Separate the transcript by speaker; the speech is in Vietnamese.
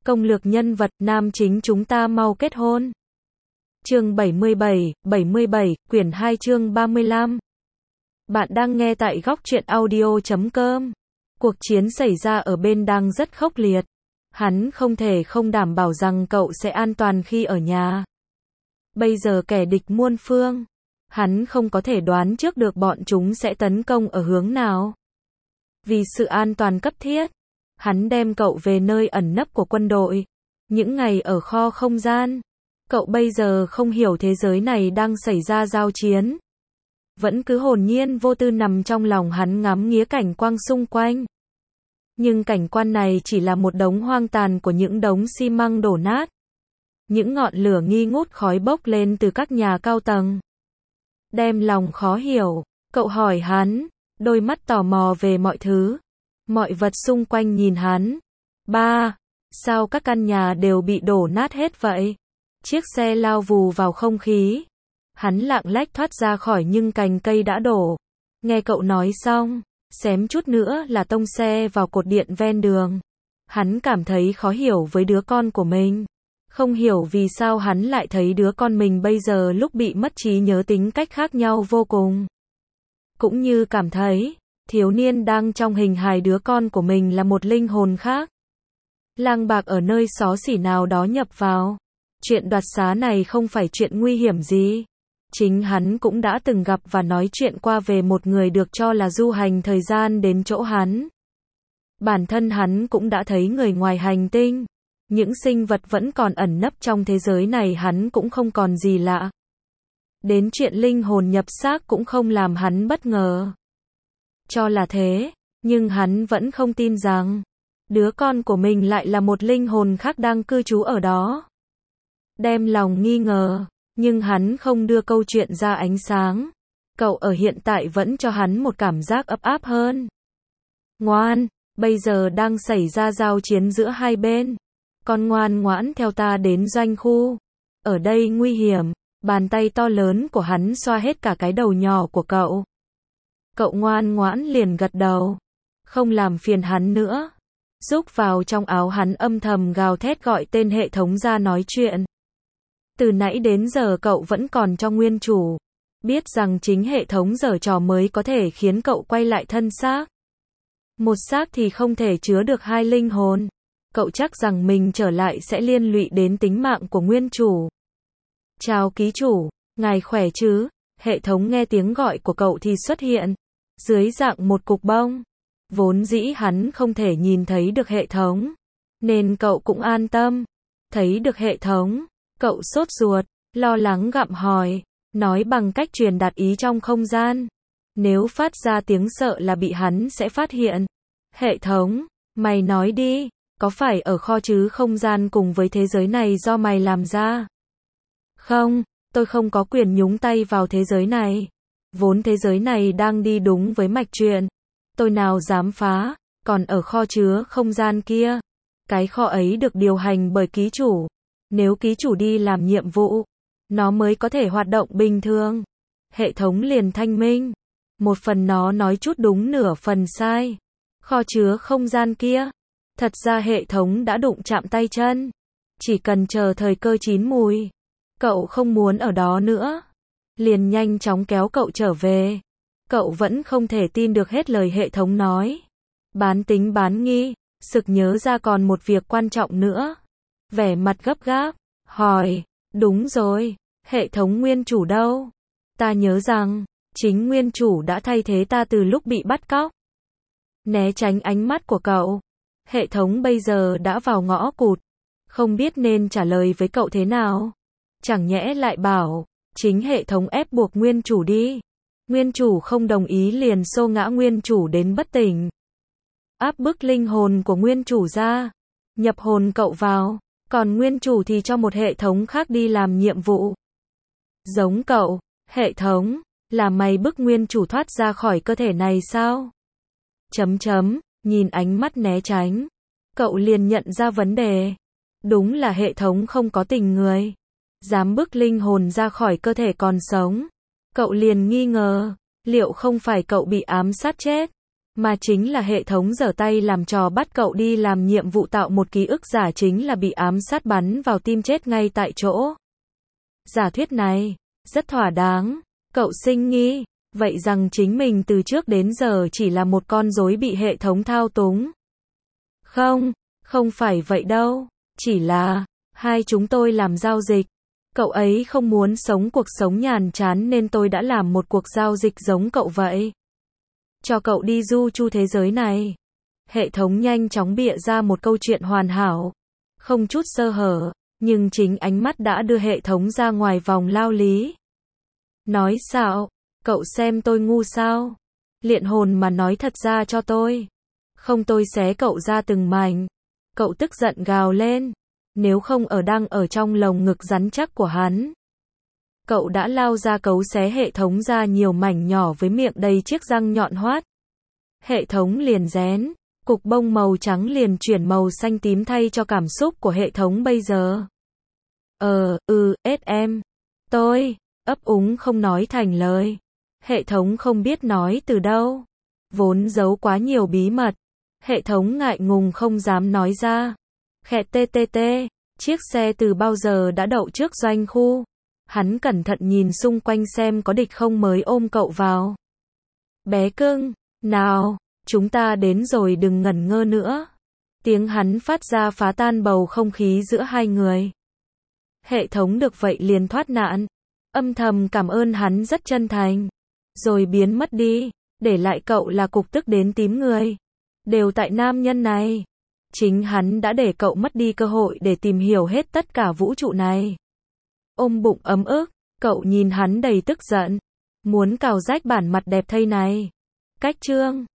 Speaker 1: Công lược nhân vật, nam chính chúng ta mau kết hôn. Chương 77, quyển 2 chương 35. Bạn đang nghe tại góc truyện audio.com. Cuộc chiến xảy ra ở bên đang rất khốc liệt. Hắn không thể không đảm bảo rằng cậu sẽ an toàn khi ở nhà. Bây giờ kẻ địch muôn phương. Hắn không có thể đoán trước được bọn chúng sẽ tấn công ở hướng nào. Vì sự an toàn cấp thiết, hắn đem cậu về nơi ẩn nấp của quân đội. Những ngày ở kho không gian, cậu bây giờ không hiểu thế giới này đang xảy ra giao chiến. Vẫn cứ hồn nhiên vô tư nằm trong lòng hắn ngắm nghía cảnh quang xung quanh. Nhưng cảnh quan này chỉ là một đống hoang tàn của những đống xi măng đổ nát. Những ngọn lửa nghi ngút khói bốc lên từ các nhà cao tầng. Đem lòng khó hiểu, cậu hỏi hắn, đôi mắt tò mò về mọi thứ. Mọi vật xung quanh nhìn hắn. Ba, sao các căn nhà đều bị đổ nát hết vậy? Chiếc xe lao vù vào không khí. Hắn lạng lách thoát ra khỏi nhưng cành cây đã đổ. Nghe cậu nói xong, xém chút nữa là tông xe vào cột điện ven đường. Hắn cảm thấy khó hiểu với đứa con của mình. Không hiểu vì sao hắn lại thấy đứa con mình bây giờ lúc bị mất trí nhớ tính cách khác nhau vô cùng. Cũng như cảm thấy, thiếu niên đang trong hình hài đứa con của mình là một linh hồn khác. Lang bạc ở nơi xó xỉ nào đó nhập vào. Chuyện đoạt xá này không phải chuyện nguy hiểm gì. Chính hắn cũng đã từng gặp và nói chuyện qua về một người được cho là du hành thời gian đến chỗ hắn. Bản thân hắn cũng đã thấy người ngoài hành tinh. Những sinh vật vẫn còn ẩn nấp trong thế giới này hắn cũng không còn gì lạ. Đến chuyện linh hồn nhập xác cũng không làm hắn bất ngờ. Cho là thế, nhưng hắn vẫn không tin rằng đứa con của mình lại là một linh hồn khác đang cư trú ở đó. Đem lòng nghi ngờ, nhưng hắn không đưa câu chuyện ra ánh sáng. Cậu ở hiện tại vẫn cho hắn một cảm giác ấp áp hơn. Ngoan, bây giờ đang xảy ra giao chiến giữa hai bên. Con ngoan ngoãn theo ta đến doanh khu. Ở đây nguy hiểm. Bàn tay to lớn của hắn xoa hết cả cái đầu nhỏ của cậu. Cậu ngoan ngoãn liền gật đầu. Không làm phiền hắn nữa. Rúc vào trong áo hắn âm thầm gào thét gọi tên hệ thống ra nói chuyện. Từ nãy đến giờ cậu vẫn còn cho nguyên chủ. Biết rằng chính hệ thống giở trò mới có thể khiến cậu quay lại thân xác. Một xác thì không thể chứa được hai linh hồn. Cậu chắc rằng mình trở lại sẽ liên lụy đến tính mạng của nguyên chủ. Chào ký chủ, ngài khỏe chứ? Hệ thống nghe tiếng gọi của cậu thì xuất hiện. Dưới dạng một cục bông. Vốn dĩ hắn không thể nhìn thấy được hệ thống. Nên cậu cũng an tâm. Thấy được hệ thống. Cậu sốt ruột, lo lắng gặng hỏi. Nói bằng cách truyền đạt ý trong không gian. Nếu phát ra tiếng sợ là bị hắn sẽ phát hiện. Hệ thống, mày nói đi. Có phải ở kho chứ không gian cùng với thế giới này do mày làm ra? Không, tôi không có quyền nhúng tay vào thế giới này. Vốn thế giới này đang đi đúng với mạch truyện. Tôi nào dám phá, còn ở kho chứa không gian kia. Cái kho ấy được điều hành bởi ký chủ. Nếu ký chủ đi làm nhiệm vụ, nó mới có thể hoạt động bình thường. Hệ thống liền thanh minh. Một phần nó nói chút đúng nửa phần sai. Kho chứa không gian kia. Thật ra hệ thống đã đụng chạm tay chân. Chỉ cần chờ thời cơ chín mùi. Cậu không muốn ở đó nữa. Liền nhanh chóng kéo cậu trở về. Cậu vẫn không thể tin được hết lời hệ thống nói. Bán tính bán nghi, sực nhớ ra còn một việc quan trọng nữa. Vẻ mặt gấp gáp, hỏi, đúng rồi, hệ thống nguyên chủ đâu? Ta nhớ rằng, chính nguyên chủ đã thay thế ta từ lúc bị bắt cóc. Né tránh ánh mắt của cậu. Hệ thống bây giờ đã vào ngõ cụt. Không biết nên trả lời với cậu thế nào. Chẳng nhẽ lại bảo, chính hệ thống ép buộc nguyên chủ đi. Nguyên chủ không đồng ý liền xô ngã nguyên chủ đến bất tỉnh. Áp bức linh hồn của nguyên chủ ra. Nhập hồn cậu vào. Còn nguyên chủ thì cho một hệ thống khác đi làm nhiệm vụ. Giống cậu, hệ thống, là mày bức nguyên chủ thoát ra khỏi cơ thể này sao? Nhìn ánh mắt né tránh. Cậu liền nhận ra vấn đề. Đúng là hệ thống không có tình người. Dám bức linh hồn ra khỏi cơ thể còn sống. Cậu liền nghi ngờ, liệu không phải cậu bị ám sát chết? Mà chính là hệ thống giở tay làm trò bắt cậu đi làm nhiệm vụ tạo một ký ức giả chính là bị ám sát bắn vào tim chết ngay tại chỗ. Giả thuyết này, rất thỏa đáng. Cậu sinh nghi, vậy rằng chính mình từ trước đến giờ chỉ là một con rối bị hệ thống thao túng. Không, không phải vậy đâu. Chỉ là, hai chúng tôi làm giao dịch. Cậu ấy không muốn sống cuộc sống nhàn chán nên tôi đã làm một cuộc giao dịch giống cậu vậy. Cho cậu đi du chu thế giới này. Hệ thống nhanh chóng bịa ra một câu chuyện hoàn hảo. Không chút sơ hở, nhưng chính ánh mắt đã đưa hệ thống ra ngoài vòng lao lý. Nói sao? Cậu xem tôi ngu sao? Liện hồn mà nói thật ra cho tôi. Không tôi xé cậu ra từng mảnh. Cậu tức giận gào lên. Nếu không đang ở trong lồng ngực rắn chắc của hắn. Cậu đã lao ra cấu xé hệ thống ra nhiều mảnh nhỏ với miệng đầy chiếc răng nhọn hoắt. Hệ thống liền rén. Cục bông màu trắng liền chuyển màu xanh tím thay cho cảm xúc của hệ thống bây giờ. SM. Tôi, ấp úng không nói thành lời. Hệ thống không biết nói từ đâu. Vốn giấu quá nhiều bí mật. Hệ thống ngại ngùng không dám nói ra. Khẹ TTT, chiếc xe từ bao giờ đã đậu trước doanh khu. Hắn cẩn thận nhìn xung quanh xem có địch không mới ôm cậu vào. Bé cưng, nào, chúng ta đến rồi đừng ngẩn ngơ nữa. Tiếng hắn phát ra phá tan bầu không khí giữa hai người. Hệ thống được vậy liền thoát nạn. Âm thầm cảm ơn hắn rất chân thành. Rồi biến mất đi, để lại cậu là cục tức đến tím người. Đều tại nam nhân này. Chính hắn đã để cậu mất đi cơ hội để tìm hiểu hết tất cả vũ trụ này. Ôm bụng ấm ức, cậu nhìn hắn đầy tức giận. Muốn cào rách bản mặt đẹp thây này. Cách chương